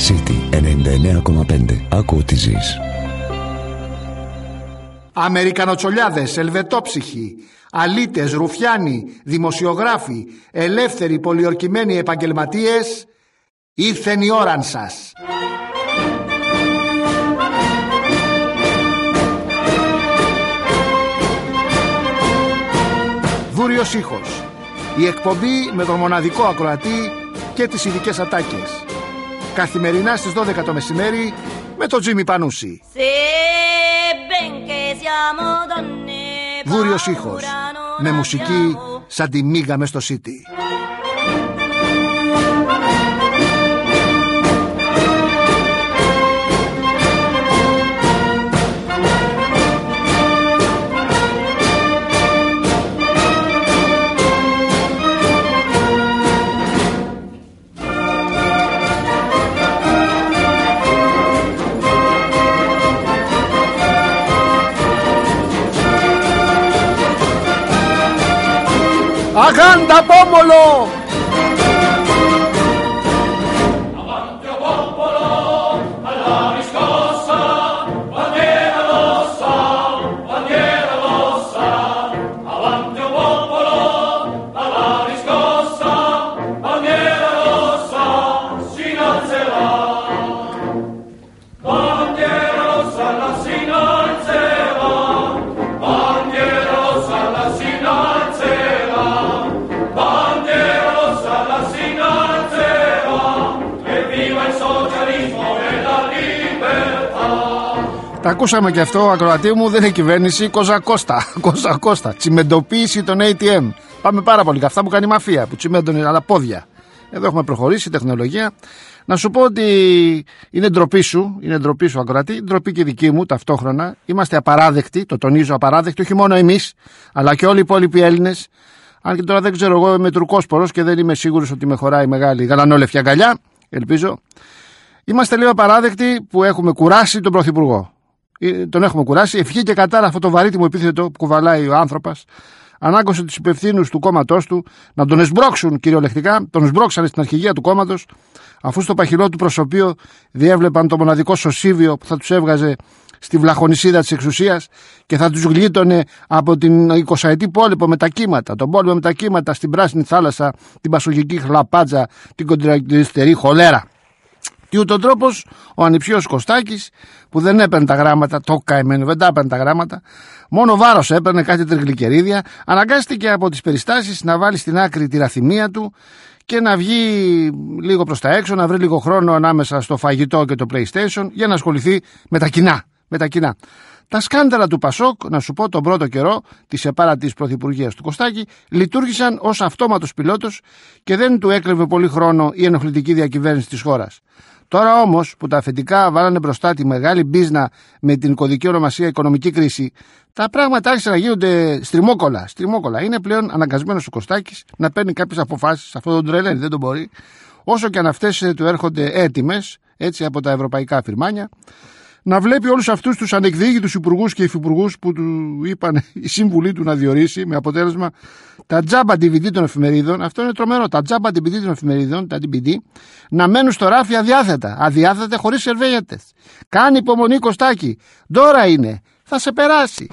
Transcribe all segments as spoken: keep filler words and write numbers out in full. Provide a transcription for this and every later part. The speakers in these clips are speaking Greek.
City ενενήντα εννέα κόμμα πέντε. Άκου ό,τι ζεις. Αμερικανοτσολιάδες, ελβετόψυχοι, αλήτες, ρουφιάνοι, δημοσιογράφοι, ελεύθεροι πολιορκημένοι επαγγελματίες, ήρθεν η ώραν σας. Δούριος ήχος. Η εκπομπή με τον μοναδικό ακροατή και τις ειδικές ατάκες. Καθημερινά στις δώδεκα το μεσημέρι με τον Τζίμι Πανούση. Δούριος ήχος. Με μουσική σαν τη μίγα μες στο Σίτι. Aganda Pomolo! Avanti a popolo, alla riscossa, bandiera rossa, bandiera rossa. Avanti a popolo, alla riscossa, bandiera rossa, si innalzerà. Bandiera rossa, la si innalzerà. Bandiera rossa, la si innalzerà. Bandiera rossa la si innalzerà e viva il socialismo e la libertà. Τα ακούσαμε και αυτό, ακροατή μου, δεν είναι κυβέρνηση, Κοζακώστα. Κοζακώστα. Τσιμεντοποίηση των έι τι εμ. Πάμε πάρα πολύ. Αυτά που κάνει η μαφία, που τσιμέντωνε άλλα πόδια. Εδώ έχουμε προχωρήσει, τεχνολογία. Να σου πω ότι είναι ντροπή σου, είναι ντροπή σου ακροατή, ντροπή και δική μου ταυτόχρονα. Είμαστε απαράδεκτοι, το τονίζω, απαράδεκτοι, όχι μόνο εμείς, αλλά και όλοι οι υπόλοιποι Έλληνες. Αν και τώρα δεν ξέρω, εγώ είμαι τουρκόσπορος και δεν είμαι σίγουρος ότι με χωράει μεγάλη γαλανόλευκη αγκαλιά. Ελπίζω. Είμαστε λίγο απαράδεκτοι που έχουμε κουράσει τον Πρωθυπουργό. Τον έχουμε κουράσει. Ευχή και κατάρα αυτό το βαρύτιμο επίθετο που κουβαλάει ο άνθρωπος. Ανάγκωσε τους υπευθύνους του κόμματός του να τον εσμπρώξουν κυριολεκτικά. Τον εσμπρώξανε στην αρχηγία του κόμματος, αφού στο παχυλό του προσωπείο διέβλεπαν το μοναδικό σωσίβιο που θα τους έβγαζε στη βλαχονισίδα της εξουσίας και θα τους γλίτωνε από την εικοσαετή πόλεμο με τα κύματα, τον πόλεμο με τα κύματα στην Πράσινη Θάλασσα, την Πασογική χλαπάτζα, την κοντρακλιστερή χολέρα. Και ούτω τρόπος ο ανιψιός Κωστάκης, που δεν έπαιρνε τα γράμματα, το καημένο, δεν τα έπαιρνε τα γράμματα, μόνο βάρος έπαιρνε, κάτι τριγλικερίδια, αναγκάστηκε από τις περιστάσεις να βάλει στην άκρη τη ραθυμία του και να βγει λίγο προς τα έξω, να βρει λίγο χρόνο ανάμεσα στο φαγητό και το PlayStation για να ασχοληθεί με τα κοινά. Με τα κοινά. Τα σκάνδαλα του Πασόκ, να σου πω, τον πρώτο καιρό της επάρατης πρωθυπουργίας του Κωστάκη, λειτουργήσαν ως αυτόματος πιλότος και δεν του έκλεβε πολύ χρόνο η ενοχλητική διακυβέρνηση της χώρας. Τώρα όμως που τα αφεντικά βάλανε μπροστά τη μεγάλη μπίζνα με την κωδική ονομασία οικονομική κρίση, τα πράγματα άρχισαν να γίνονται στριμόκολα. στριμόκολα. Είναι πλέον αναγκασμένος ο Κωστάκης να παίρνει κάποιες αποφάσεις. Αυτό τον τρελαίνει, δεν τον μπορεί. Όσο και αν αυτές του έρχονται έτοιμες, έτσι από τα ευρωπαϊκά φυρμάνια, να βλέπει όλους αυτούς τους ανεκδίκητους υπουργούς και υφυπουργούς που του είπαν οι σύμβουλοι του να διορίσει, με αποτέλεσμα τα τζάμπα ντι βι ντι των εφημερίδων, αυτό είναι τρομερό, τα τζάμπα ντι βι ντι των εφημερίδων, τα ντι βι ντι, να μένουν στο ράφι αδιάθετα, αδιάθετα χωρίς σερβέγετες. Κάνει υπομονή Κωστάκη, τώρα είναι, θα σε περάσει.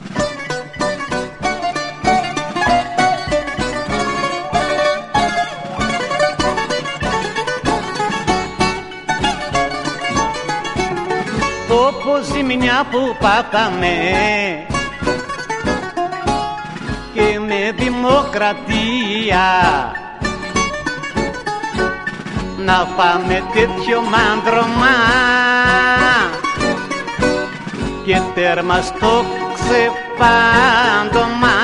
Όπως ζημιά που πάθαμε και με δημοκρατία να φάμε τέτοιο μάνδρωμα και τέρμα στο ξεπάντωμα,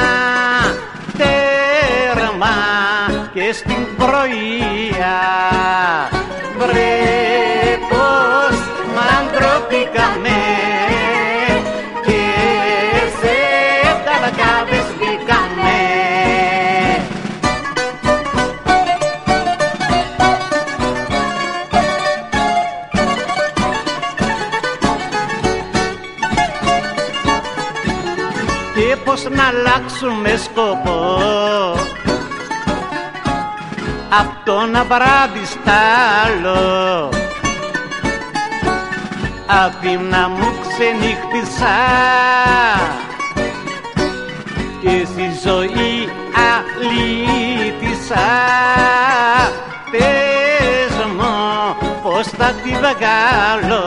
τέρμα και στην πρωία. Βρε πως μαντροπήκαμε και σε καλακάδες μπήκαμε. Και πως να αλλάξουμε σκοπό απ' το ένα βράδυ στ' άλλο, Αθήνα μου ξενύχτησα και στη ζωή αλήτησα. Πες μου πως θα τη βγάλω,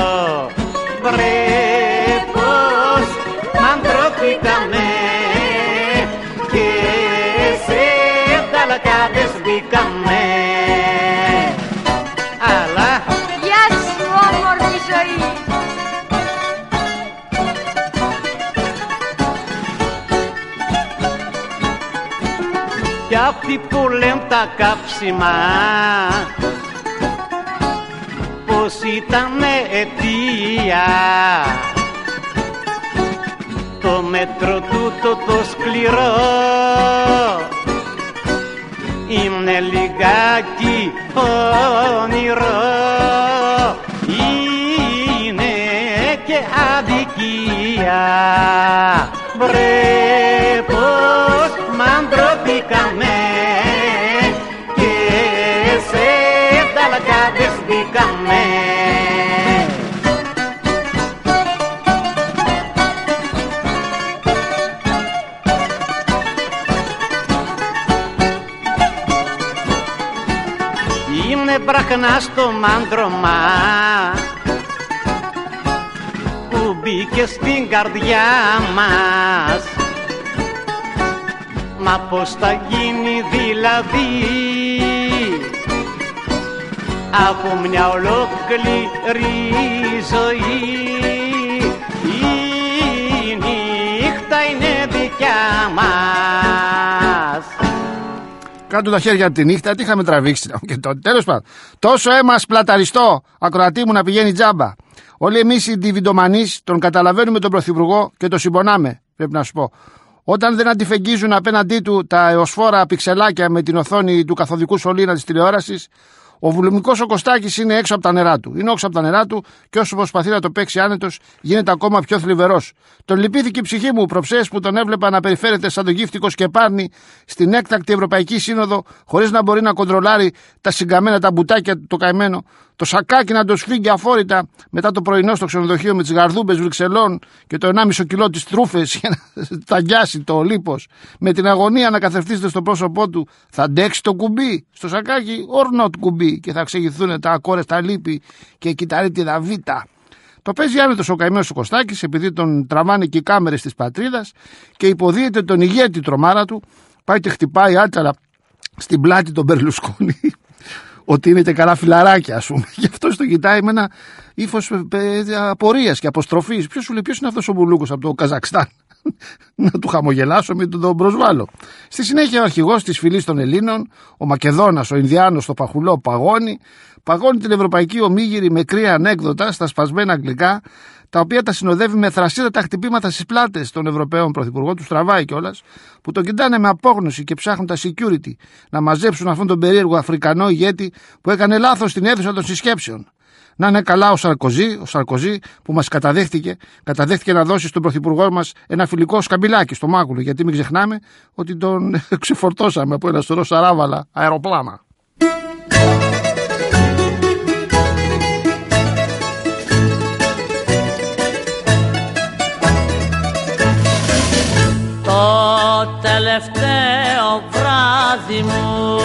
βρε πως μαντρωθήκαμε και σε ταλακάδες μπήκαμε. Αλλά γεια σου όμορφη ζωή. Κι αυτοί που λένε τα κάψιμα πως ήτανε αιτία, το μέτρο τούτο το σκληρό είναι λιγάκι όνειρο, είναι και αδικία. Βρε πως μαντρωθήκαμε και σε ταλακάδες μπήκαμε. Είναι βραχνά στο μάντρωμα που μπήκε στην καρδιά μας. Μα πως θα γίνει δηλαδή από μια ολόκληρη ζωή? Η νύχτα είναι δικιά μας. Κάτω τα χέρια τη νύχτα, τι είχαμε τραβήξει και τότε. Τέλος πάντων, τόσο αίμα σπλαταριστό, ακροατή μου, να πηγαίνει τζάμπα. Όλοι εμείς οι διβιντομανείς τον καταλαβαίνουμε τον Πρωθυπουργό και τον συμπονάμε, πρέπει να σου πω. Όταν δεν αντιφεγγίζουν απέναντί του τα εωσφόρα πιξελάκια με την οθόνη του καθοδικού σωλήνα της τηλεόρασης, ο βουλομικός ο Κωστάκης είναι έξω από τα νερά του. Είναι έξω από τα νερά του και όσο προσπαθεί να το παίξει άνετος, γίνεται ακόμα πιο θλιβερός. Τον λυπήθηκε η ψυχή μου προψές που τον έβλεπα να περιφέρεται σαν το γύφτικο σκεπάρνη στην έκτακτη Ευρωπαϊκή Σύνοδο, χωρίς να μπορεί να κοντρολάρει τα συγκαμμένα τα μπουτάκια του το καημένο. Το σακάκι να το σφίγγει αφόρητα μετά το πρωινό στο ξενοδοχείο με τις γαρδούμπες Βρυξελών και το ενάμισο κιλό της τρούφες για να ταγκιάσει το λίπος. Με την αγωνία να καθευτίζεται στο πρόσωπό του, θα αντέξει το κουμπί στο σακάκι, or not κουμπί, και θα ξεγηθούν τα ακόρεστα λίπη και η κυταρίτιδα βήτα. Το παίζει άνετος ο καημένος ο Κωστάκης, επειδή τον τραβάνε και οι κάμερες της πατρίδας και υποδίεται τον ηγέτη τρομάρα του. Πάει και χτυπάει άταρα στην πλάτη τον Μπερλουσκόνη ότι είναι και καλά φιλαράκια, ας πούμε. Γι' αυτό το κοιτάει με ένα ύφος απορίας και αποστροφής. Ποιος σου λέει, ποιος είναι αυτός ο Μπουλούκος από το Καζακστάν? Να του χαμογελάσω, μην τον προσβάλλω. Στη συνέχεια ο αρχηγός της φυλής των Ελλήνων, ο Μακεδόνας, ο Ινδιάνος στο Παχουλό, παγώνει. Παγώνει την Ευρωπαϊκή Ομίγυρη με κρύα ανέκδοτα στα σπασμένα αγγλικά, τα οποία τα συνοδεύει με θρασίδατα χτυπήματα στις πλάτες των Ευρωπαίων Πρωθυπουργών, τους τραβάει κιόλας, που τον κοιτάνε με απόγνωση και ψάχνουν τα security να μαζέψουν αυτόν τον περίεργο Αφρικανό ηγέτη που έκανε λάθος στην αίθουσα των συσκέψεων. Να είναι καλά ο Σαρκοζή, ο Σαρκοζή που μας καταδέχτηκε, καταδέχτηκε να δώσει στον Πρωθυπουργό μας ένα φιλικό σκαμπιλάκι στο μάγουλο, γιατί μην ξεχνάμε ότι τον ξεφορτώσαμε από ένα σωρό σαράβαλα αεροπλάνα. Το τελευταίο βράδυ μου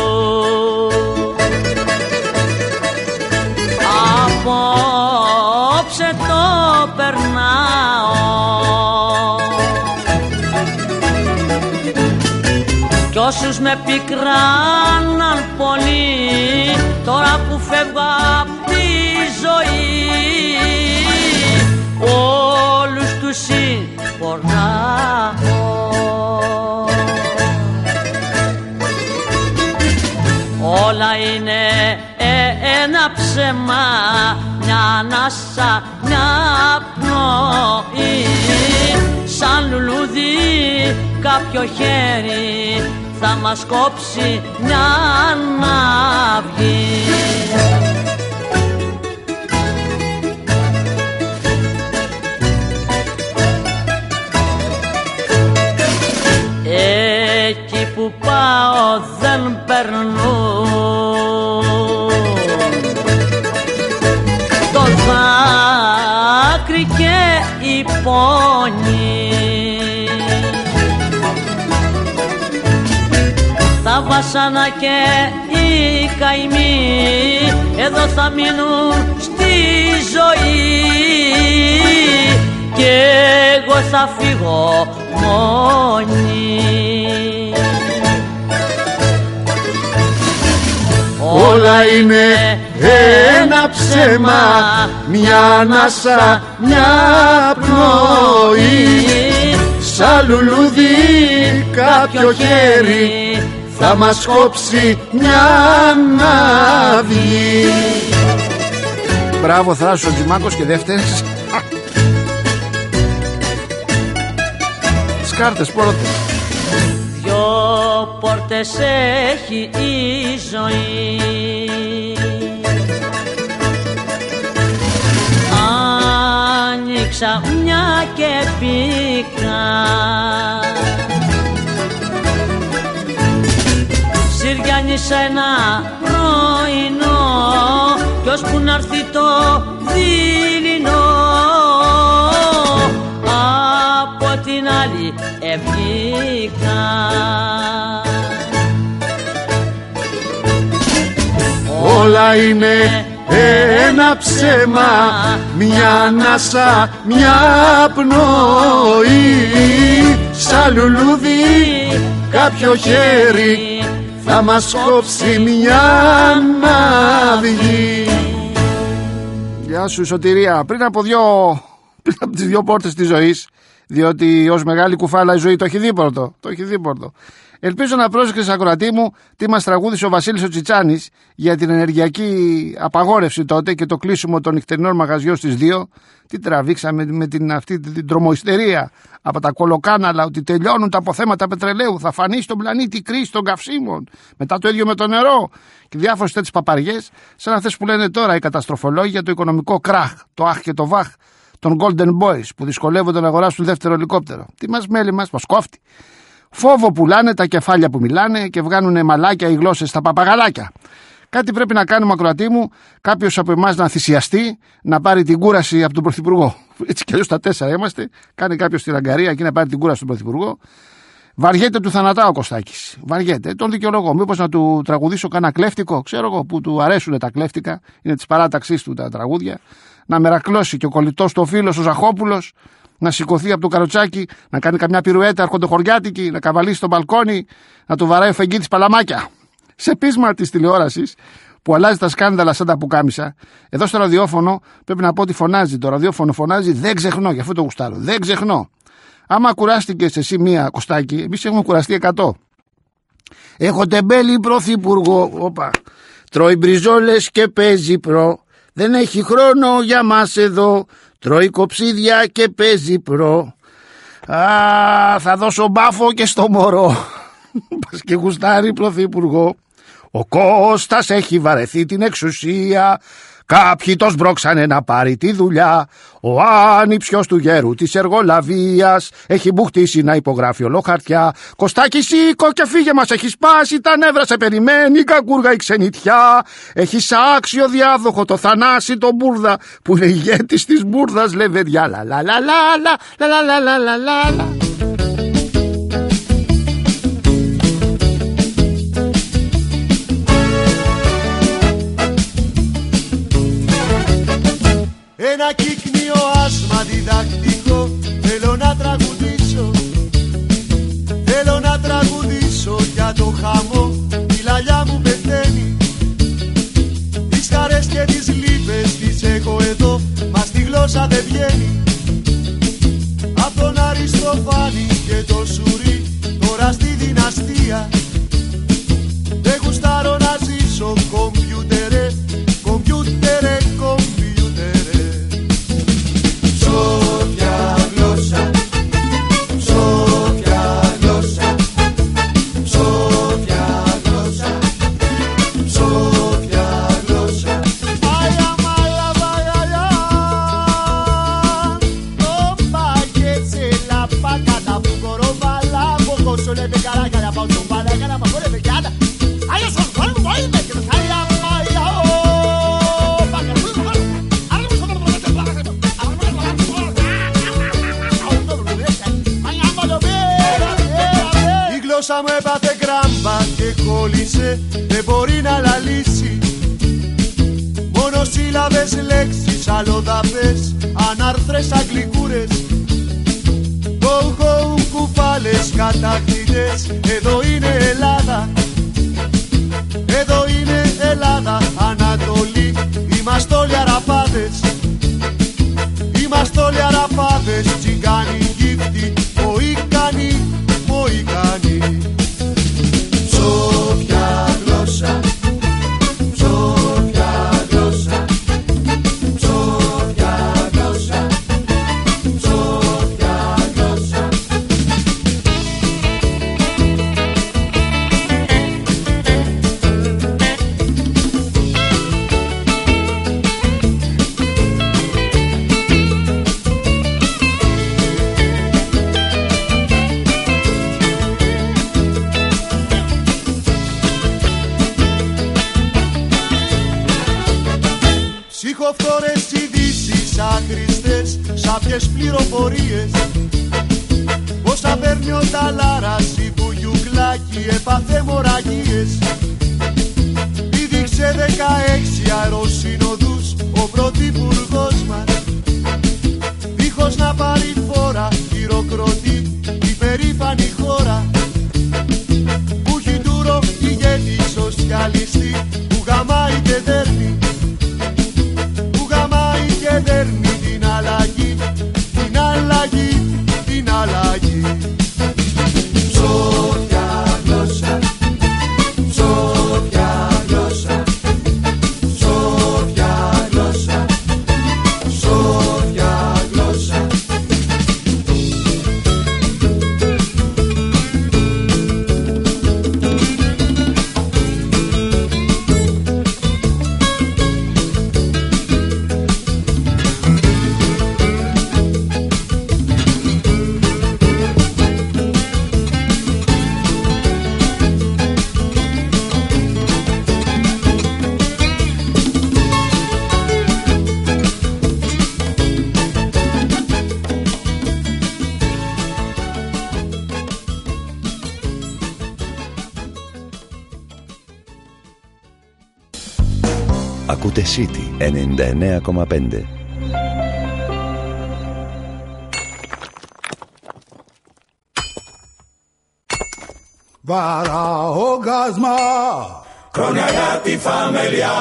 απόψε το περνάω κι όσους με πικράναν πολύ, τώρα που φεύγω απ' τη ζωή, όλους τους συγχωράω. Όλα είναι ένα ψέμα, μια ανάσα, μια πνοή. Σαν λουλούδι κάποιο χέρι θα μας κόψει μια ναυγή. Εκεί που πάω δεν περνούν το θάρρος πόνοι. Τα βασάνα και οι καημοί εδώ θα μείνουν στη ζωή και εγώ θα φύγω μόνη. Όλα είναι ένα ψέμα, μια ανάσα, μια πνοή. Σαν λουλούδι κάποιο χέρι θα μας κόψει μια ναύγη. Μπράβο Θράσος ο Τζιμάκος και δεύτερες. Σκάρτες πρώτες. Δυο πόρτες έχει η ζωή, άνοιξα μια και μπήκα. Συριάνισα ένα πρωινό κι ώσπου να έρθει το δειλινό από την άλλη ευγήκα. Όλα είναι ένα ψέμα, μια ανάσα, μια πνοή. Σαν λουλούδι κάποιο χέρι θα μας κόψει μια ναύγη. Γεια σου Σωτηρία. Πριν από, δυο, πριν από τις δυο πόρτες της ζωής, διότι ως μεγάλη κουφάλα η ζωή το έχει δίπορτο, το έχει δίπορτο. Ελπίζω να πρόσεξες ακροατή μου τι μας τραγούδισε ο Βασίλης ο Τσιτσάνης για την ενεργειακή απαγόρευση τότε και το κλείσιμο των νυχτερινών μαγαζιών στις δύο. Τι τραβήξαμε με την, αυτή την τρομοϊστερία από τα κολοκάναλα ότι τελειώνουν τα αποθέματα πετρελαίου, θα φανεί στον πλανήτη κρίση των καυσίμων. Μετά το ίδιο με το νερό και διάφορες τέτοιες παπαριές, σαν αυτές που λένε τώρα οι καταστροφολόγοι για το οικονομικό κράχ, το αχ και το βαχ των Golden Boys που δυσκολεύονται να αγοράσουν δεύτερο ελικόπτερο. Τι μας μέλη μας, μας κόφτει. Φόβο πουλάνε τα κεφάλια που μιλάνε και βγάνουνε μαλάκια οι γλώσσες στα παπαγαλάκια. Κάτι πρέπει να κάνουμε ακροατή μου, κάποιος από εμάς να θυσιαστεί, να πάρει την κούραση από τον Πρωθυπουργό. Έτσι κι αλλιώς τα τέσσερα είμαστε. Κάνει κάποιος την αγκαρία εκεί να πάρει την κούραση του Πρωθυπουργό. Βαριέται του θανατά ο Κωστάκης. Βαριέται. Τον δικαιολογώ. Μήπως να του τραγουδήσω κανένα κλέφτικο, ξέρω εγώ, που του αρέσουν τα κλέφτικα, είναι της παράταξής του τα τραγούδια. Να μερακλώσει και ο κολλητός του ο φίλος ο Ζαχόπουλος, να σηκωθεί από το καροτσάκι, να κάνει καμιά πυρουέτα αρχοντοχωριάτικη, να καβαλήσει στο μπαλκόνι, να του βαράει ο φεγγίτης παλαμάκια. Σε πείσμα της τηλεόρασης που αλλάζει τα σκάνδαλα σαν τα πουκάμισα, εδώ στο ραδιόφωνο πρέπει να πω ότι φωνάζει. Το ραδιόφωνο φωνάζει δεν ξεχνώ, γι' αυτό το γουστάρω. Δεν ξεχνώ. Άμα κουράστηκες εσύ μία Κωστάκη, εμείς έχουμε κουραστεί εκατό. Έχω τεμπέλη πρωθυπουργό, όπα. Τρώει μπριζόλες και παίζει προ. Δεν έχει χρόνο για μας εδώ. Τρώει κοψίδια και παίζει προ. Α, θα δώσω μπάφο και στο μωρό. Πας και γουστάρει πρωθυπουργό. Ο Κώστας έχει βαρεθεί την εξουσία. Κάποιοι το σμπρώξανε να πάρει τη δουλειά. Ο άνυψιος του γέρου της εργολαβίας έχει μπουχτίσει να υπογράφει ολοχαρτιά. Κωστάκι σήκω και φύγε, μας έχει σπάσει τα νεύρα, σε περιμένει κακούργα η ξενιτιά. Έχει άξιο διάδοχο το Θανάση τον Μπούρδα που είναι ηγέτης της Μπούρδας λεβεδιά. Λα λα λα λα λα λα λα λα λα λα. Ένα κύκνιο άσμα διδακτικό θέλω να τραγουδήσω. Θέλω να τραγουδήσω για το χαμό, η λαλιά μου πεθαίνει. Τις χαρές και τις λύπες τις έχω εδώ, μα στη γλώσσα δεν βγαίνει. Απ' τον Αριστοφάνη και το Σουρί, τώρα στη δυναστεία. Δεν γουστάρω να ζήσω κομπιούτερε, κομπιούτερε, κομπιούτερε. Σόφια γλώσσα, σόφια γλώσσα, σόφια γλώσσα, σόφια γλώσσα. Aya mala vaya, no pagues la pacata, pugoro bala. όσα μου έπαθε γκράμπα και κόλλησε δεν μπορεί να λαλήσει. Μόνο σύλλαβες, λέξεις, αλλοδαπές, ανάρθρες, αγγλικούρες, go-go, κουφάλες, κατακτητές. Εδώ είναι Ελλάδα, εδώ είναι Ελλάδα, Ανατολή. Είμαστε όλοι αραπάδες, είμαστε όλοι αραπάδες, τσιγκάνοι, γύφτοι, μοϊκάνοι, μοϊκάνοι. Ψόφια γλώσσα, ψόφια γλώσσα, ψόφια γλώσσα, ψόφια γλώσσα. Ψυχοφθόρες ειδήσεις άχρηστες, σάπιες πληροφορίες. Πόσα παίρνει ο Ταλάρας, η Βουγιουκλάκη έπαθε μοραγίες. Πήδηξε δεκαέξι αεροσύνοδους ο πρωθυπουργός μας, δίχως να πάρει φόρα, χειροκροτεί η περήφανη χώρα που έχει τούρο ηγέτη σοσιαλιστή, που γαμάει και δέρνει, και δέρνει την αλλαγή, την αλλαγή, την αλλαγή. Ψόφια γλώσσα, ψόφια γλώσσα, ψόφια γλώσσα, ψόφια γλώσσα. Ακούτε City ενενήντα εννέα κόμμα πέντε. Βαραόγκασμα, χρόνια για τη φαμελιά.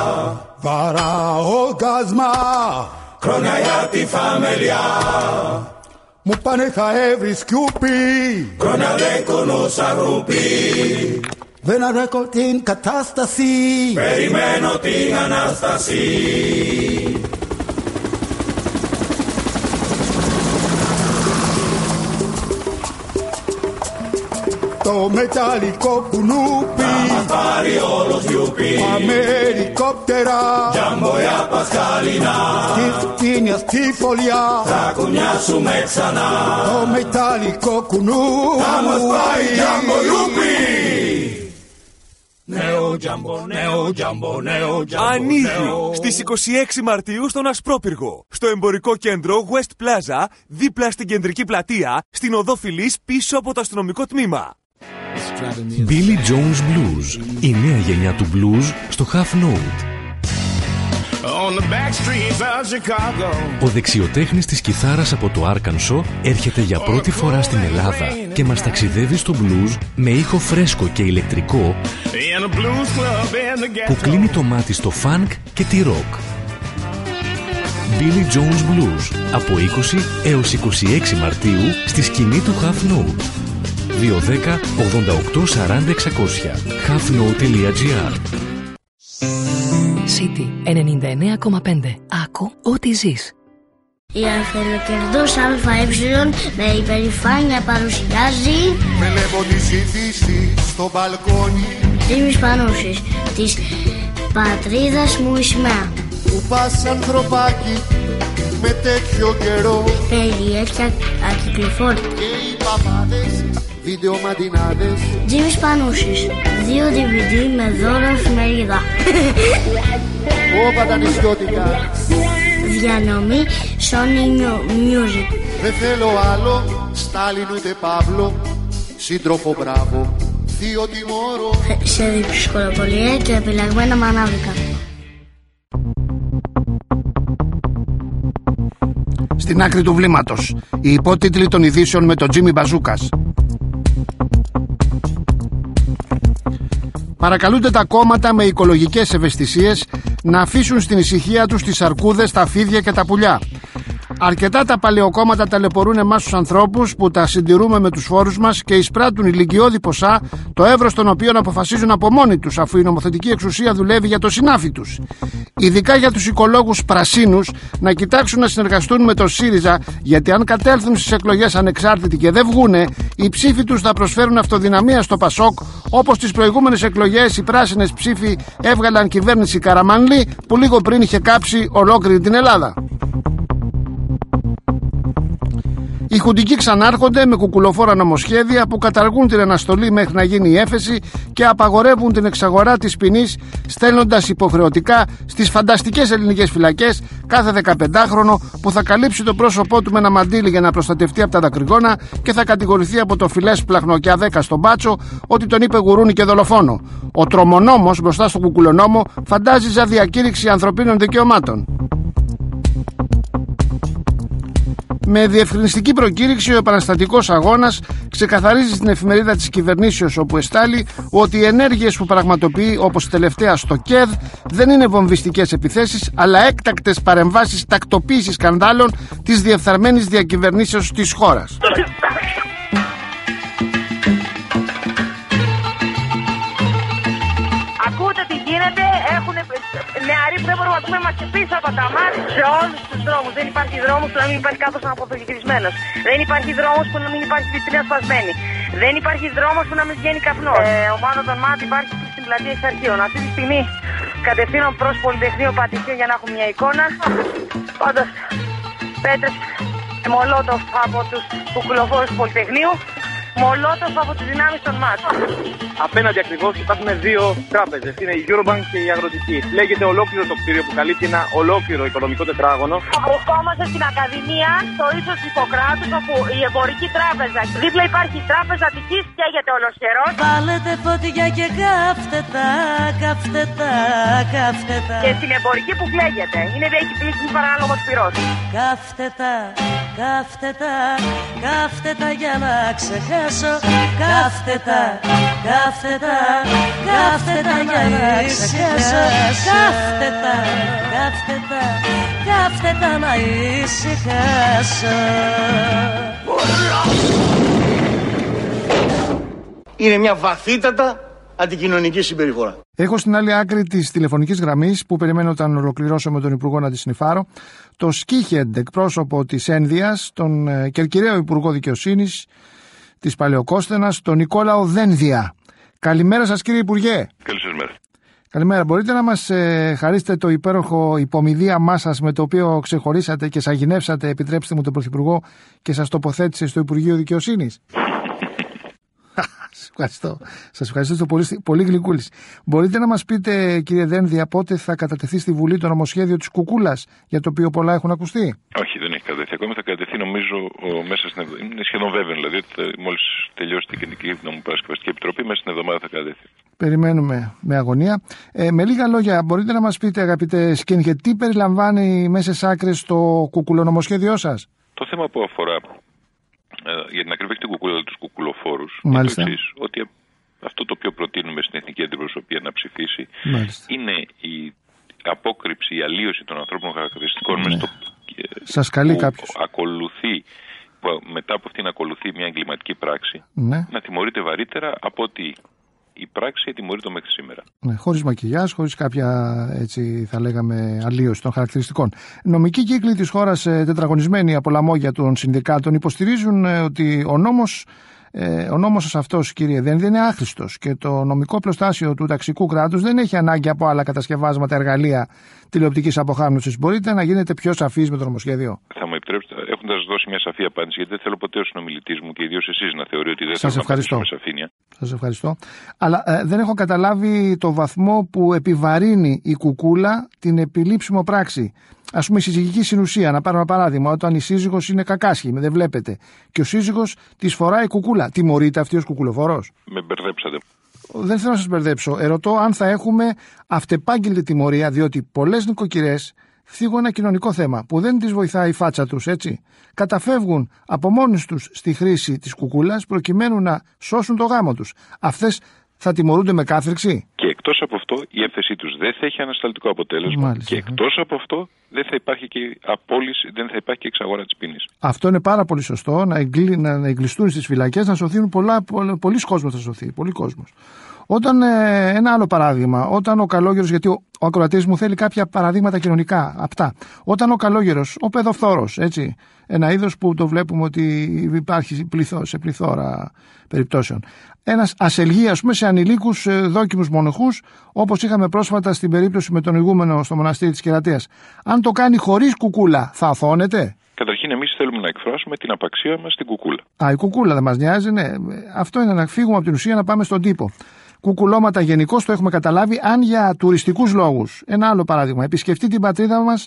Βαραόγκασμα, χρόνια για τη φαμελιά. μου πάνε θα έβρι σκιούπι, χρόνια δεν κονόσα ρούπι. δεν αρέκω την κατάσταση, περιμένω την Ανάσταση. το μεταλλικό κουνούπι θα μας πάρει όλος γιούπι. πάμε ελικόπτερα, Τζαμποιά Πασχαλινά, στη φτύνια στη φωλιά θα κουνιάσουμε ξανά. το μεταλλικό κουνούπι θα μας πάει Τζαμποϊούπι. Νέο Τζαμπο, νέο Τζαμπο, νέο Τζαμπο. Ανοίγει στις είκοσι έξι Μαρτίου στον Ασπρόπυργο, στο εμπορικό κέντρο West Plaza, δίπλα στην κεντρική πλατεία, στην οδό Φιλής πίσω από το αστυνομικό τμήμα. Billy Jones Blues, η νέα γενιά του blues στο Half Note. Ο δεξιοτέχνης της κιθάρας από το Άρκανσο έρχεται για πρώτη φορά στην Ελλάδα και μας ταξιδεύει στο blues με ήχο φρέσκο και ηλεκτρικό που κλείνει το μάτι στο funk και τη rock. Billy Jones Blues από είκοσι έως είκοσι έξι Μαρτίου στη σκηνή του Half Note. δύο δέκα ογδόντα οκτώ σαράντα εξακόσια halfnote τελεία gr. City ενενήντα εννέα κόμμα πέντε. Άκου ό,τι ζεις. Η Αφελοκερδός ΑΕ με υπερηφάνεια παρουσιάζει Βλέπω τις ειδήσεις στο μπαλκόνι, Δήμης Πανούσης, της πατρίδας μου η σημαία. που πας ανθρωπάκι με τέτοιο καιρό, Περιέφια ακυκλοφόρη και οι παπάδες βίντεο μαντινάδες. Τζίμις Πανούσης, δύο ντι βι ντι με δώρο εφημερίδα. Όπα τα νησιώτικα. Διανομή Sony Music. Δεν θέλω άλλο Στάλιν ούτε Παύλο, σύντροφο μπράβο, θείο τιμώρο. Σε δυσκολοπολιέ και επιλεγμένα μανάβικα. Στην άκρη του βλήματος, οι υπότιτλοι των ειδήσεων με τον Τζίμι Μπαζούκας. Παρακαλούνται τα κόμματα με οικολογικές ευαισθησίες να αφήσουν στην ησυχία τους τις αρκούδες, τα φίδια και τα πουλιά. Αρκετά τα παλαιοκόμματα ταλαιπωρούν εμάς τους ανθρώπους που τα συντηρούμε με τους φόρους μας και εισπράττουν ηλικιώδη ποσά, το εύρος των οποίων αποφασίζουν από μόνοι τους, αφού η νομοθετική εξουσία δουλεύει για το συνάφι τους. Ειδικά για τους οικολόγους πρασίνους να κοιτάξουν να συνεργαστούν με το ΣΥΡΙΖΑ, γιατί αν κατέλθουν στις εκλογές ανεξάρτητοι και δεν βγούνε, οι ψήφοι τους θα προσφέρουν αυτοδυναμία στο ΠΑΣΟΚ, όπως τις προηγούμενες εκλογές οι πράσινες ψήφοι έβγαλαν κυβέρνηση Καραμανλή που λίγο πριν είχε κάψει ολόκληρη την Ελλάδα. Οι χουντικοί ξανάρχονται με κουκουλοφόρα νομοσχέδια που καταργούν την αναστολή μέχρι να γίνει η έφεση και απαγορεύουν την εξαγορά της ποινής, στέλνοντας υποχρεωτικά στις φανταστικές ελληνικές φυλακές κάθε δεκαπεντάχρονο που θα καλύψει το πρόσωπό του με ένα μαντίλι για να προστατευτεί από τα δακρυγόνα και θα κατηγορηθεί από το φιλέσπλαχνο και αδέκα στον μπάτσο ότι τον είπε γουρούνι και δολοφόνο. Ο τρομονόμος μπροστά στον κουκουλονόμο φαντάζιζε διακήρυξη ανθρωπίνων δικαιωμάτων. Με διευκρινιστική προκήρυξη, ο επαναστατικός αγώνας ξεκαθαρίζει στην εφημερίδα της κυβερνήσεως όπου εστάλει ότι οι ενέργειες που πραγματοποιεί, όπως τελευταία στο ΚΕΔ, δεν είναι βομβιστικές επιθέσεις, αλλά έκτακτες παρεμβάσεις τακτοποίησης σκανδάλων της διεφθαρμένης διακυβερνήσεως της χώρας. Ακούτε τι γίνεται, έχουν νεαροί που δεν μπορούμε να πούμε μας πίσω από τα μάτια σε όλους τους δρόμους. Δεν υπάρχει δρόμος που να μην υπάρχει κάποιος αποφυγισμένος. Δεν υπάρχει δρόμος που να μην υπάρχει βιτρίνα σπασμένη. Δεν υπάρχει δρόμος που να μην βγαίνει καπνός. Ε, ομάδα των ΜΑΤ υπάρχει στην πλατεία Εξαρχείων. Αυτή τη στιγμή κατευθύνω προς Πολυτεχνείο Πατησίων για να έχουμε μια εικόνα. Πάντως, πέτρες μολότοφ από τους κουκουλοφόρους του Πολυτεχνείου. Μολότοφ από τις δυνάμεις των ΜΑΤ. Απέναντι ακριβώς υπάρχουν δύο τράπεζες. Είναι η Eurobank και η Αγροτική. Λέγεται ολόκληρο το κτίριο που καλύπτει ένα ολόκληρο οικονομικό τετράγωνο. Βρισκόμαστε στην Ακαδημία, στο ύψος της Ιπποκράτους, όπου η εμπορική τράπεζα. Δίπλα υπάρχει η τράπεζα Αττικής, καίγεται όλος καιρός. Βάλετε φωτιά και κάφτε τα, κάφτε τα, κάφτε τα. Και στην εμπορική που φλέγεται. Είναι έχει πλήσει παράλογο του πυρός. Κάφτε τα, κάφτε τα, κάφτε τα για να ξεχάσω. Κάφτε τα, κάφτε τα, κάφτε τα για να ξεχάσω. Κάφτε τα, κάφτε τα, κάφτε τα να ησυχάσω. Είναι μια βαθύτατα αντικοινωνική συμπεριφορά. Έχω στην άλλη άκρη της τηλεφωνικής γραμμής, που περιμένω όταν ολοκληρώσω με τον Υπουργό να τη συνυφάρω, το Σκίχεντ, εκπρόσωπο της Ένδειας, τον Κερκυραίο Υπουργό Δικαιοσύνης της Παλαιοκόσθενας, τον Νικόλαο Δένδια. Καλημέρα σας, κύριε Υπουργέ. Καλή σας μέρα. Καλημέρα. Μπορείτε να μας ε, χαρίσετε το υπέροχο υπομειδίαμά σας με το οποίο ξεχωρίσατε και σαγηνεύσατε, επιτρέψτε μου, τον Πρωθυπουργό και σας τοποθέτησε στο Υπουργείο Δικαιοσύνης? Σας ευχαριστώ. Σας ευχαριστώ στο πολύ, πολύ γλυκούλης. Μπορείτε να μας πείτε, κύριε Δένδια, πότε θα κατατεθεί στη Βουλή το νομοσχέδιο της κουκούλας, για το οποίο πολλά έχουν ακουστεί? Όχι, δεν έχει κατατεθεί ακόμα. Θα κατατεθεί, νομίζω, ο, μέσα στην εβδομάδα. Είναι σχεδόν βέβαιο, δηλαδή, ότι μόλις τελειώσει την Κεντρική Νομοπαρασκευαστική Επιτροπή, μέσα στην εβδομάδα θα κατατεθεί. Περιμένουμε με αγωνία. Ε, με λίγα λόγια, μπορείτε να μας πείτε, αγαπητέ Σκίνχε, τι περιλαμβάνει μέσα σε άκρες το κουκουλονομοσχέδιό σας? Το θέμα που αφορά, για την ακριβή την κουκούλα, τους κουκουλοφόρους, είναι το εξής, ότι αυτό το οποίο προτείνουμε στην Εθνική Αντιπροσωπεία να ψηφίσει, Μάλιστα. είναι η απόκρυψη, η αλλίωση των ανθρώπινων χαρακτηριστικών, ναι. στο, Σας καλεί κάποιος. Ακολουθεί, που μετά από αυτήν ακολουθεί μια εγκληματική πράξη, ναι. να τιμωρείται βαρύτερα από ότι η πράξη τιμωρείται μέχρι σήμερα. Ναι, χωρίς μακιγιάζ, χωρίς κάποια, έτσι θα λέγαμε, αλλίωση των χαρακτηριστικών. Νομικοί κύκλοι της χώρας, τετραγωνισμένοι από λαμόγια των συνδικάτων, υποστηρίζουν ότι ο νόμος, ε, ο νόμος αυτός, κύριε Δένδια, είναι άχρηστος και το νομικό πλωστάσιο του ταξικού κράτους δεν έχει ανάγκη από άλλα κατασκευάσματα, εργαλεία τηλεοπτικής αποχάρνωσης. Μπορείτε να γίνετε πιο σαφείς με το νομοσχέδιο? Θα μου επιτρέψετε, έχοντας δώσει μια σαφή απάντηση, γιατί δεν θέλω ποτέ ο συνομιλητής μου και ιδίως εσείς να θεωρεί ότι δεν Σας θέλω ευχαριστώ. να απαντήσω με σαφήνεια. Σας ευχαριστώ. Αλλά ε, δεν έχω καταλάβει το βαθμό που επιβαρύνει η κουκούλα την επιλήψιμο πράξη. Ας πούμε, η συζυγική συνουσία, να πάρω ένα παράδειγμα, όταν η σύζυγος είναι κακάσχη, δεν βλέπετε, και ο σύζυγος της φοράει κουκούλα. Τιμωρείται αυτή ως κουκουλοφόρος? Με μπερδέψατε. Δεν θέλω να σας μπερδέψω. Ερωτώ αν θα έχουμε αυτεπάγγελτη τιμωρία, διότι πολλές νοικοκυρές θίγουν ένα κοινωνικό θέμα που δεν τις βοηθάει η φάτσα τους, έτσι. Καταφεύγουν από μόνες τους στη χρήση της κουκούλας προκειμένου να σώσουν το γάμο τους. Αυτές θα τιμωρούνται με κάθριξη. Και εκτός από αυτό, η έφεσή τους δεν θα έχει ανασταλτικό αποτέλεσμα. Μάλιστα. Και εκτός από αυτό, δεν θα υπάρχει και απόλυση, δεν θα υπάρχει και εξαγορά της ποινής. Αυτό είναι πάρα πολύ σωστό, να, εγκλει, να, να εγκλειστούν στις φυλακές, να σωθούν πολλά, πολλά, πολλοί κόσμος θα σωθεί, πολλοί κόσμος. Όταν, ε, ένα άλλο παράδειγμα, όταν ο καλόγερος, γιατί ο, ο ακροατής μου θέλει κάποια παραδείγματα κοινωνικά, αυτά. Όταν ο καλόγερος, ο παιδοφθόρος, έτσι, ένα είδος που το βλέπουμε ότι υπάρχει πληθώ, σε πληθώρα περιπτώσεων. Ένας ασελγεί, ας πούμε, σε ανηλίκους ε, δόκιμους μοναχούς, όπως είχαμε πρόσφατα στην περίπτωση με τον ηγούμενο στο μοναστήρι της Κερατείας. Αν το κάνει χωρίς κουκούλα, θα αθώνεται? Καταρχήν, εμείς θέλουμε να εκφράσουμε την απαξία μας στην κουκούλα. Α, η κουκούλα δεν μας νοιάζει, ναι. Αυτό είναι να φύγουμε από την ουσία, να πάμε στον τύπο. Κουκουλώματα γενικώς το έχουμε καταλάβει, αν για τουριστικούς λόγους. Ένα άλλο παράδειγμα. Επισκεφτεί την πατρίδα μας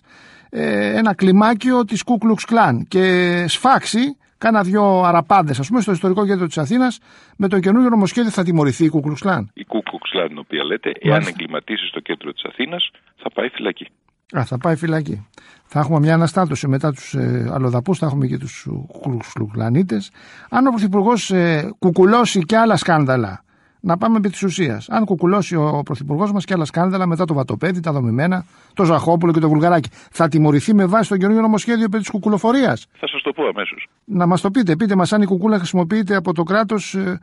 ε, ένα κλιμάκιο της Ku Klux Klan και σφάξει κάνα δυο αραπάντες, ας πούμε, στο ιστορικό κέντρο της Αθήνας, με το καινούργιο νομοσχέδιο θα τιμωρηθεί η Ku Klux Klan. Η Ku Klux Klan, την οποία λέτε, εάν εγκληματίσει στο κέντρο της Αθήνας, θα πάει φυλακή. Α, θα πάει φυλακή. Θα έχουμε μια αναστάτωση μετά τους ε, αλλοδαπούς, θα έχουμε και τους Κλουκλανίτες. Αν ο Πρωθυπουργός ε, κουκουλώσει και άλλα σκάνδαλα, να πάμε επί της ουσίας. Αν κουκουλώσει ο Πρωθυπουργός μας και άλλα σκάνδαλα μετά το Βατοπέδι, τα δομημένα, το Ζαχόπουλο και το Βουλγαράκι, θα τιμωρηθεί με βάση το καινούργιο νομοσχέδιο περί της κουκουλοφορίας? Θα σας το πω αμέσως. Να μας το πείτε. Πείτε μας αν η κουκούλα χρησιμοποιείται από το κράτος, ε,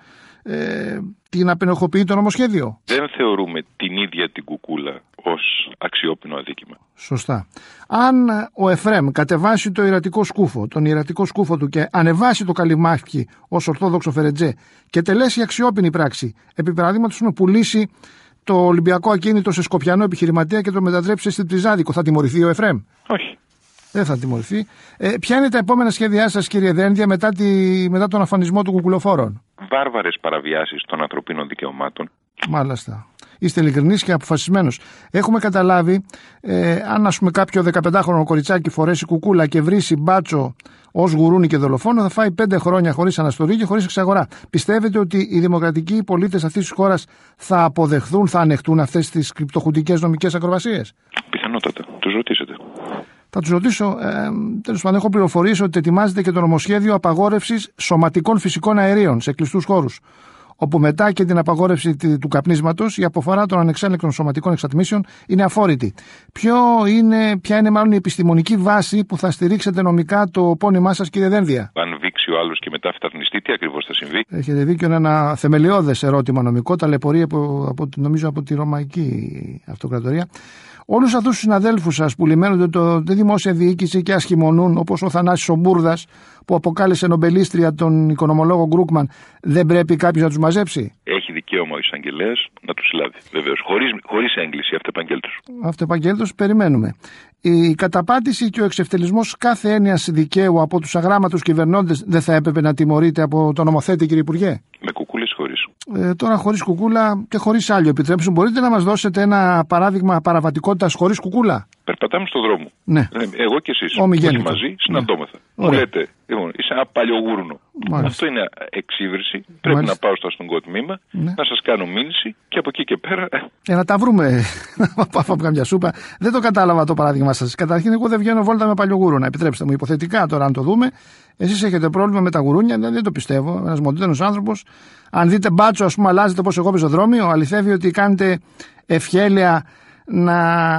ε, την απενεχοποιεί το νομοσχέδιο. Δεν θεωρούμε την ίδια την κουκούλα ως αξιόπινο αδίκημα. Σωστά. Αν ο Εφρέμ κατεβάσει το ιερατικό σκούφο, τον ιερατικό σκούφο του και ανεβάσει το καλυμάχι ως ορθόδοξο φερετζέ και τελέσει αξιόπινη πράξη, επί παραδείγματος να πουλήσει το Ολυμπιακό ακίνητο σε σκοπιανό επιχειρηματία και το μετατρέψει σε τριζάδικο, θα τιμωρηθεί ο Εφρέμ? Όχι. Δεν θα τιμωρηθεί. Ε, ποια είναι τα επόμενα σχέδιά σας, κύριε Δένδια, μετά, τη, μετά τον αφανισμό των κουκουλοφόρων? Βάρβαρες παραβιάσεις των ανθρωπίνων δικαιωμάτων. Μάλιστα. Είστε ειλικρινείς και αποφασισμένος. Έχουμε καταλάβει, ε, αν ας πούμε κάποιο δεκαπεντάχρονο κοριτσάκι φορέσει κουκούλα και βρίσει μπάτσο ως γουρούνι και δολοφόνο, θα φάει πέντε χρόνια χωρίς αναστολή και χωρίς εξαγορά. Πιστεύετε ότι οι δημοκρατικοί πολίτες αυτής της χώρας θα αποδεχθούν, θα ανεχτούν αυτές τις κρυπτοχουντικές νομικές ακροβασίες? Πιθανότατα. Τους ρωτήσετε. Θα τους ρωτήσω, ε, τέλος πάντων, έχω πληροφορίες ότι ετοιμάζεται και το νομοσχέδιο απαγόρευσης σωματικών φυσικών αερίων σε κλειστούς χώρους, όπου μετά και την απαγόρευση του καπνίσματος, η αποφορά των ανεξέλεγκτων σωματικών εξατμίσεων είναι αφόρητη. Ποιο είναι, ποια είναι μάλλον η επιστημονική βάση που θα στηρίξετε νομικά το πόνημά σας, κύριε Δένδια? Αν βήξει ο άλλος και μετά φταρνιστεί, τι ακριβώς θα συμβεί? Έχετε δίκιο, είναι ένα θεμελιώδες ερώτημα νομικό, ταλαιπωρεί από, από, νομίζω από τη Ρωμαϊκή Αυτοκρατορία. Όλους αυτούς τους συναδέλφους σας που λιμένονται το, τη δημόσια διοίκηση και ασχημονούν, όπως ο Θανάσης ο Μπούρδας που αποκάλεσε νομπελίστρια τον οικονομολόγο Γκρούκμαν, δεν πρέπει κάποιος να τους μαζέψει? Έχει δικαίωμα ο εισαγγελέας να τους συλλάβει. Βεβαίως, χωρίς, χωρίς έγκληση, αυτεπαγγέλτος. Αυτεπαγγέλτος, περιμένουμε. Η καταπάτηση και ο εξευτελισμός κάθε έννοιας δικαίου από τους αγράμματους κυβερνώντες δεν θα έπρεπε να τιμωρείται από τον νομοθέτη, κύριε Υπουργέ? Με κουκούλες χωρίς. Ε, τώρα χωρίς κουκούλα και χωρίς άλλο επιτρέψουν. Μπορείτε να μας δώσετε ένα παράδειγμα παραβατικότητας χωρίς κουκούλα? Περπατάμε στον δρόμο. Ναι. Εγώ και εσείς. Όχι μαζί συναντώμεθα. Ναι. Μου λέτε, λοιπόν, είσαι ένα παλιογούρνο. Αυτό είναι εξύβριση. Πρέπει Μάλιστα. να πάω στο αστυνομικό τμήμα, ναι. να σας κάνω μήνυση και από εκεί και πέρα. Ε, να τα βρούμε. Να πάω από καμιά σούπα. Δεν το κατάλαβα το παράδειγμα σας. Καταρχήν, εγώ δεν βγαίνω βόλτα με παλιογούρουνα. Επιτρέψτε μου, υποθετικά τώρα, αν το δούμε. Εσείς έχετε πρόβλημα με τα γουρούνια, δεν, δεν το πιστεύω. Ένας μοντέρνος άνθρωπος. Αν δείτε μπάτσο, ας πούμε, αλλάζετε πώς εγώ πεζοδρόμιο, αληθεύει ότι κάνετε ευχέλεια να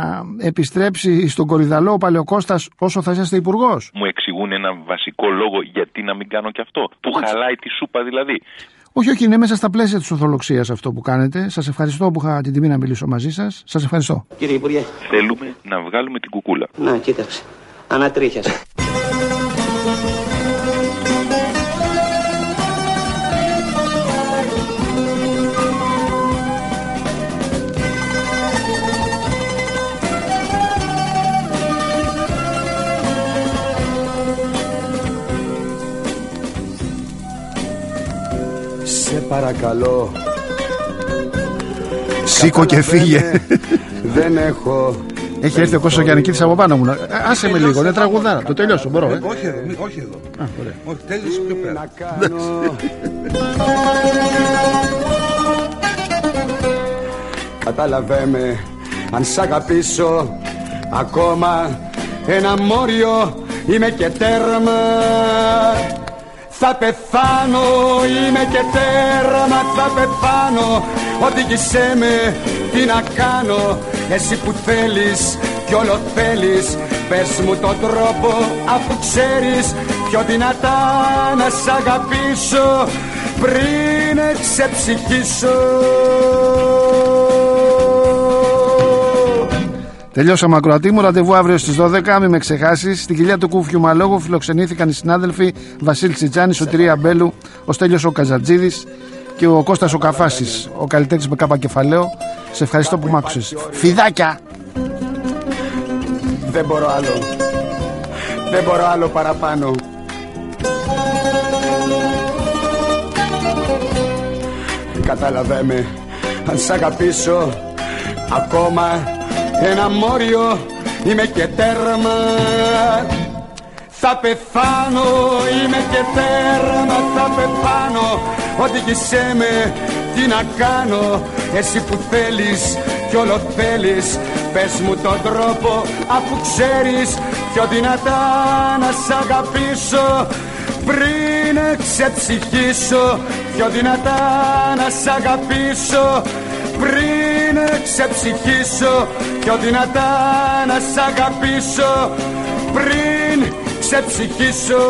επιστρέψει στον Κορυδαλό ο Παλαιοκώστας όσο θα είσαστε υπουργός? Μου εξηγούν ένα βασικό λόγο γιατί να μην κάνω και αυτό, που χαλάει τη σούπα δηλαδή. Όχι, όχι, είναι μέσα στα πλαίσια της ορθολογίας αυτό που κάνετε. Σας ευχαριστώ που είχα την τιμή να μιλήσω μαζί σας. Σας ευχαριστώ. Κύριε Υπουργέ. Θέλουμε να βγάλουμε την κουκούλα. Να, κοίταξε. Ανατρίχιασα. παρακαλώ. Σήκω και φύγε. Δεν έχω. Έχει έρθει ο Κώστας Γιαννικίδης από πάνω μου. Άσε με λίγο, είναι τραγουδάρα. Το τελειώσω, μπορώ. Ε? Όχι εδώ, όχι εδώ. Α, ωραία. Όχι, τέλειωσε πιο πέρα. Κατάλαβε με, αν σ' αγαπήσω ακόμα ένα μόριο είμαι και τέρμα. Θα πεθάνω, είμαι και τέρμα, θα πεθάνω. Οδήγησέ με, τι να κάνω. Εσύ που θέλεις κι όλο θέλεις, πες μου τον τρόπο αφού ξέρεις πιο δυνατά να σ' αγαπήσω πριν ξεψυχήσω. Τελειώσαμε, ακροατή μου. Ραντεβού αύριο στις δώδεκα. Μην με ξεχάσεις. Στην κοιλιά του Κούφιου Μαλόγου φιλοξενήθηκαν οι συνάδελφοι Βασίλη Τσιτζάνη, Σωτηρία Μπέλου, ο Στέλιος ο Καζατζίδης και ο Κώστας ο Καφάσης, ο καλλιτέχνης με κάπα κεφαλαίο. Σε ευχαριστώ που μ' άκουσες. Φιδάκια! Δεν μπορώ άλλο. Δεν μπορώ άλλο παραπάνω. Κατάλαβε με, αν σ' αγαπήσω ακόμα ένα μόριο είμαι και τέρμα. Θα πεθάνω, είμαι και τέρμα, θα πεθάνω. Οδήγησέ με, τι να κάνω. Εσύ που θέλεις κι όλο θέλεις, πες μου τον τρόπο αφού ξέρεις πιο δυνατά να σ' αγαπήσω πριν ξεψυχήσω. Πιο δυνατά να σ' αγαπήσω πριν ξεψυχήσω. Πιο δυνατά να σ' αγαπήσω πριν ξεψυχήσω.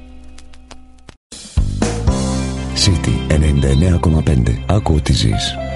City ενενήντα εννέα κόμμα πέντε. Άκου ό,τι ζεις.